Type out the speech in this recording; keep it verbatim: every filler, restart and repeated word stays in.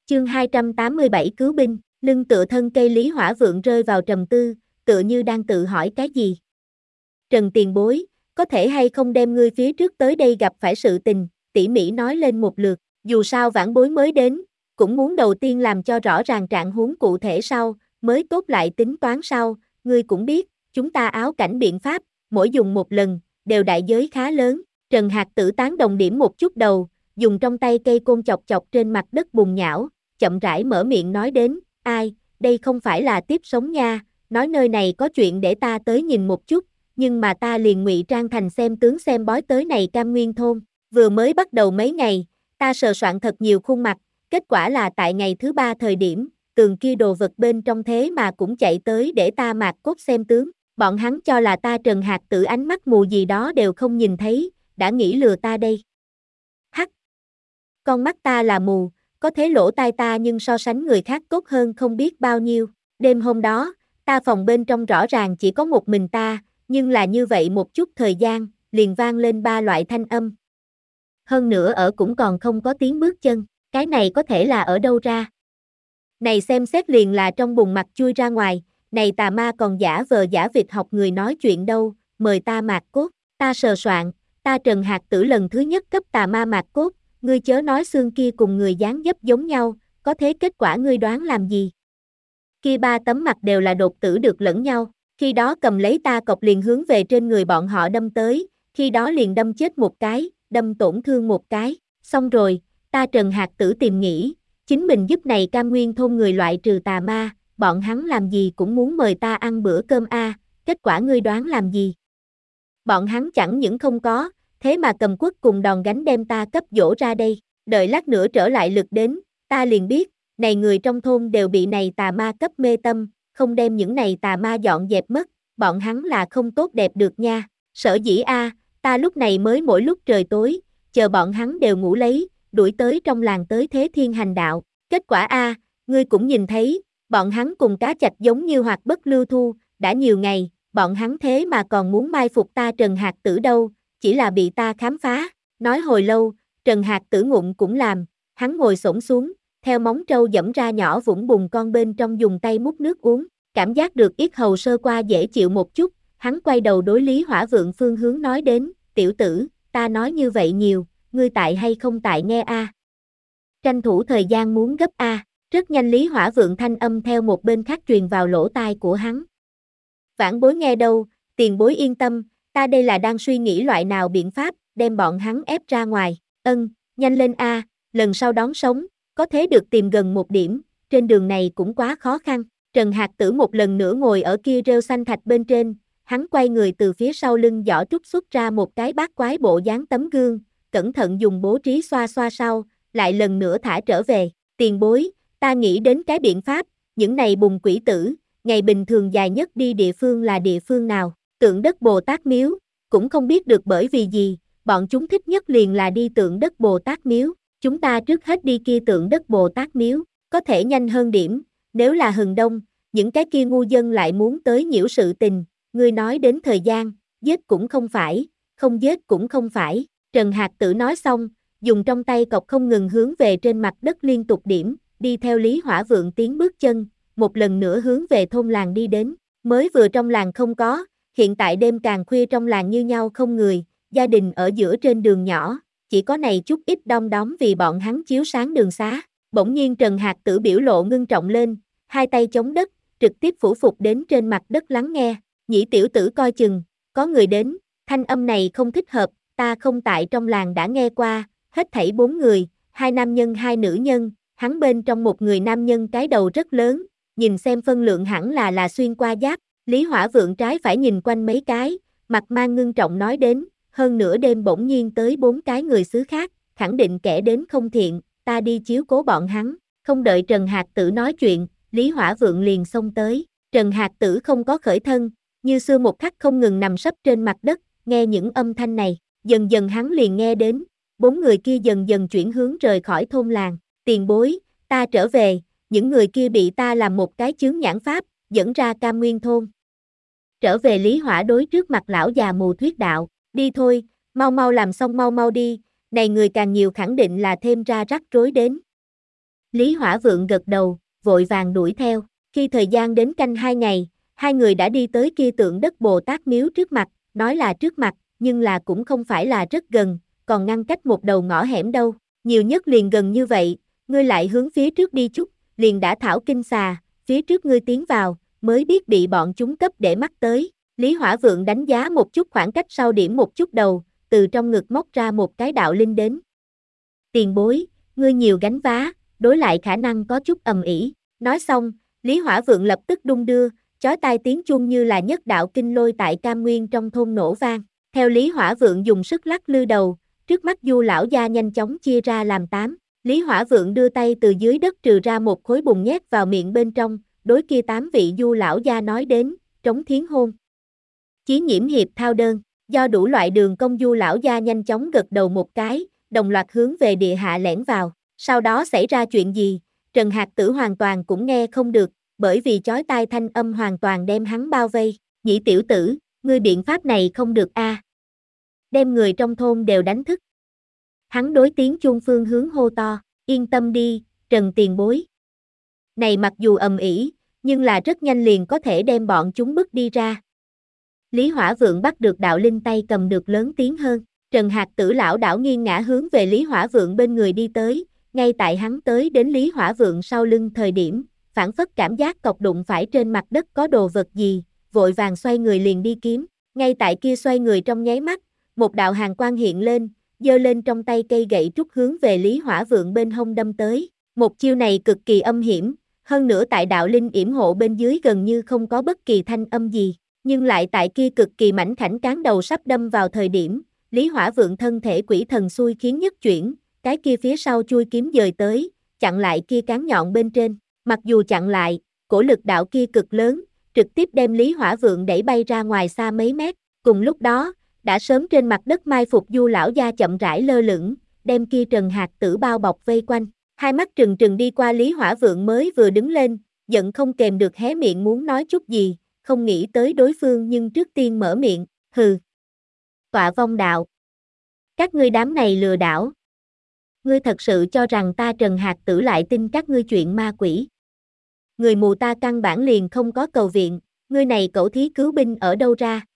Chương hai trăm tám mươi bảy cứu binh, lưng tựa thân cây Lý Hỏa Vượng rơi vào trầm tư, tựa như đang tự hỏi cái gì. Trần tiền bối, có thể hay không đem ngươi phía trước tới đây gặp phải sự tình, tỉ mỉ nói lên một lượt, dù sao vãn bối mới đến, cũng muốn đầu tiên làm cho rõ ràng trạng huống cụ thể sau, mới tốt lại tính toán sau, ngươi cũng biết, chúng ta áo cảnh biện pháp, mỗi dùng một lần, đều đại giới khá lớn. Trần Hạc Tử tán đồng điểm một chút đầu, dùng trong tay cây côn chọc chọc trên mặt đất bùn nhão, chậm rãi mở miệng nói đến, ai, đây không phải là tiếp sống nha, nói nơi này có chuyện để ta tới nhìn một chút, nhưng mà ta liền ngụy trang thành xem tướng xem bói tới này Cam Nguyên thôn, vừa mới bắt đầu mấy ngày, ta sờ soạn thật nhiều khuôn mặt, kết quả là tại ngày thứ ba thời điểm, tường kia đồ vật bên trong thế mà cũng chạy tới để ta mạc cốt xem tướng, bọn hắn cho là ta Trần Hạc Tử ánh mắt mù gì đó đều không nhìn thấy, đã nghĩ lừa ta đây. Hắc! Con mắt ta là mù, có thế lỗ tai ta nhưng so sánh người khác tốt hơn không biết bao nhiêu, đêm hôm đó, ta phòng bên trong rõ ràng chỉ có một mình ta, nhưng là như vậy một chút thời gian, liền vang lên ba loại thanh âm. Hơn nữa ở cũng còn không có tiếng bước chân, cái này có thể là ở đâu ra? Này xem xét liền là trong bùn mặt chui ra ngoài, này tà ma còn giả vờ giả vịt học người nói chuyện đâu, mời ta mạc cốt, ta sờ soạn, ta Trần Hạc Tử lần thứ nhất cấp tà ma mạc cốt, ngươi chớ nói xương kia cùng người dáng dấp giống nhau, có thế kết quả ngươi đoán làm gì? Kia ba tấm mặt đều là đột tử được lẫn nhau, khi đó cầm lấy ta cọc liền hướng về trên người bọn họ đâm tới, khi đó liền đâm chết một cái, đâm tổn thương một cái, xong rồi, ta Trần Hạc Tử tìm nghĩ, chính mình giúp này Cam Nguyên thôn người loại trừ tà ma, bọn hắn làm gì cũng muốn mời ta ăn bữa cơm a, kết quả ngươi đoán làm gì? Bọn hắn chẳng những không có, thế mà cầm quất cùng đòn gánh đem ta cấp dỗ ra đây, đợi lát nữa trở lại lực đến, ta liền biết, này người trong thôn đều bị này tà ma cấp mê tâm, không đem những này tà ma dọn dẹp mất, bọn hắn là không tốt đẹp được nha, sở dĩ a, ta lúc này mới mỗi lúc trời tối, chờ bọn hắn đều ngủ lấy, đuổi tới trong làng tới Thế Thiên hành đạo, kết quả a, ngươi cũng nhìn thấy, bọn hắn cùng cá chạch giống như hoạt bất lưu thu, đã nhiều ngày, bọn hắn thế mà còn muốn mai phục ta Trần Hạc Tử đâu, chỉ là bị ta khám phá, nói hồi lâu, Trần Hạc Tử ngụm cũng làm, hắn ngồi xổm xuống, theo móng trâu dẫm ra nhỏ vũng bùn con bên trong dùng tay múc nước uống, cảm giác được yết hầu sơ qua dễ chịu một chút, hắn quay đầu đối Lý Hỏa Vượng phương hướng nói đến, tiểu tử, ta nói như vậy nhiều, ngươi tại hay không tại nghe a? Tranh thủ thời gian muốn gấp a, rất nhanh Lý Hỏa Vượng thanh âm theo một bên khác truyền vào lỗ tai của hắn. Vãn bối nghe đâu, tiền bối yên tâm, ta đây là đang suy nghĩ loại nào biện pháp, đem bọn hắn ép ra ngoài, ân, nhanh lên a, lần sau đón sống, có thế được tìm gần một điểm, trên đường này cũng quá khó khăn. Trần Hạc Tử một lần nữa ngồi ở kia rêu xanh thạch bên trên, hắn quay người từ phía sau lưng giỏ trúc xuất ra một cái bát quái bộ dáng tấm gương, cẩn thận dùng bố trí xoa xoa sau, lại lần nữa thả trở về, tiền bối, ta nghĩ đến cái biện pháp, những này bùn quỷ tử, ngày bình thường dài nhất đi địa phương là địa phương nào, Tượng Đất Bồ Tát Miếu, cũng không biết được bởi vì gì, bọn chúng thích nhất liền là đi Tượng Đất Bồ Tát Miếu, chúng ta trước hết đi kia Tượng Đất Bồ Tát Miếu, có thể nhanh hơn điểm, nếu là hừng đông, những cái kia ngu dân lại muốn tới nhiễu sự tình, ngươi nói đến thời gian, giết cũng không phải, không giết cũng không phải, Trần Hạc Tử nói xong, dùng trong tay cọc không ngừng hướng về trên mặt đất liên tục điểm, đi theo Lý Hỏa Vượng tiến bước chân, một lần nữa hướng về thôn làng đi đến, mới vừa trong làng không có, hiện tại đêm càng khuya trong làng như nhau không người, gia đình ở giữa trên đường nhỏ, chỉ có này chút ít đom đóm vì bọn hắn chiếu sáng đường xá, bỗng nhiên Trần Hạc Tử biểu lộ ngưng trọng lên, hai tay chống đất, trực tiếp phủ phục đến trên mặt đất lắng nghe, nhĩ tiểu tử coi chừng, có người đến, thanh âm này không thích hợp, ta không tại trong làng đã nghe qua, hết thảy bốn người, hai nam nhân hai nữ nhân, hắn bên trong một người nam nhân cái đầu rất lớn, nhìn xem phân lượng hẳn là là xuyên qua giáp, Lý Hỏa Vượng trái phải nhìn quanh mấy cái, mặt mang ngưng trọng nói đến, hơn nửa đêm bỗng nhiên tới bốn cái người xứ khác, khẳng định kẻ đến không thiện, ta đi chiếu cố bọn hắn, không đợi Trần Hạc Tử nói chuyện, Lý Hỏa Vượng liền xông tới, Trần Hạc Tử không có khởi thân, như xưa một khắc không ngừng nằm sấp trên mặt đất, nghe những âm thanh này, dần dần hắn liền nghe đến, bốn người kia dần dần chuyển hướng rời khỏi thôn làng, tiền bối, ta trở về, những người kia bị ta làm một cái chướng nhãn pháp, dẫn ra Cam Nguyên thôn. Trở về Lý Hỏa đối trước mặt lão già mù thuyết đạo, đi thôi, mau mau làm xong mau mau đi, này người càng nhiều khẳng định là thêm ra rắc rối đến. Lý Hỏa Vượng gật đầu, vội vàng đuổi theo. Khi thời gian đến canh hai ngày, hai người đã đi tới kia tượng đất Bồ Tát miếu trước mặt, nói là trước mặt, nhưng là cũng không phải là rất gần, còn ngăn cách một đầu ngõ hẻm đâu, nhiều nhất liền gần như vậy, ngươi lại hướng phía trước đi chút, liền đã thảo kinh xà, phía trước ngươi tiến vào, mới biết bị bọn chúng cấp để mắt tới. Lý Hỏa Vượng đánh giá một chút khoảng cách sau điểm một chút đầu, từ trong ngực móc ra một cái đạo linh đến. Tiền bối, ngươi nhiều gánh vá, đối lại khả năng có chút ầm ĩ. Nói xong, Lý Hỏa Vượng lập tức đung đưa, chói tai tiếng chuông như là nhất đạo kinh lôi tại Cam Nguyên trong thôn nổ vang. Theo Lý Hỏa Vượng dùng sức lắc lư đầu, trước mắt Du lão gia nhanh chóng chia ra làm tám. Lý Hỏa Vượng đưa tay từ dưới đất trừ ra một khối bùn nhét vào miệng bên trong, đối kia tám vị Du lão gia nói đến, trống thiến hôn. Chí nhiễm hiệp thao đơn, do đủ loại đường công Du lão gia nhanh chóng gật đầu một cái, đồng loạt hướng về địa hạ lẻn vào. Sau đó xảy ra chuyện gì, Trần Hạc Tử hoàn toàn cũng nghe không được, bởi vì chói tai thanh âm hoàn toàn đem hắn bao vây. Nhĩ tiểu tử, ngươi biện pháp này không được a. À. Đem người trong thôn đều đánh thức. Hắn đối tiếng chuông phương hướng hô to, yên tâm đi, Trần tiền bối. Này mặc dù ầm ĩ, nhưng là rất nhanh liền có thể đem bọn chúng bức đi ra. Lý Hỏa Vượng bắt được đạo linh tay cầm được lớn tiếng hơn. Trần Hạc Tử lão đảo nghiêng ngã hướng về Lý Hỏa Vượng bên người đi tới, ngay tại hắn tới đến Lý Hỏa Vượng sau lưng thời điểm, phản phất cảm giác cọc đụng phải trên mặt đất có đồ vật gì, vội vàng xoay người liền đi kiếm, ngay tại kia xoay người trong nháy mắt, một đạo hàn quang hiện lên, giơ lên trong tay cây gậy trúc hướng về Lý Hỏa Vượng bên hông đâm tới, một chiêu này cực kỳ âm hiểm, hơn nữa tại đạo linh yểm hộ bên dưới gần như không có bất kỳ thanh âm gì, nhưng lại tại kia cực kỳ mảnh khảnh cán đầu sắp đâm vào thời điểm, Lý Hỏa Vượng thân thể quỷ thần xui khiến nhất chuyển, cái kia phía sau chui kiếm dời tới, chặn lại kia cán nhọn bên trên, mặc dù chặn lại, cổ lực đạo kia cực lớn, trực tiếp đem Lý Hỏa Vượng đẩy bay ra ngoài xa mấy mét, cùng lúc đó, đã sớm trên mặt đất mai phục Du lão gia chậm rãi lơ lửng, đem kia Trần Hạc Tử bao bọc vây quanh, hai mắt trừng trừng đi qua Lý Hỏa Vượng mới vừa đứng lên, giận không kềm được hé miệng muốn nói chút gì, không nghĩ tới đối phương nhưng trước tiên mở miệng, hừ. Tọa vong đạo. Các ngươi đám này lừa đảo. Ngươi thật sự cho rằng ta Trần Hạc Tử lại tin các ngươi chuyện ma quỷ. Người mù ta căn bản liền không có cầu viện, ngươi này cẩu thí cứu binh ở đâu ra,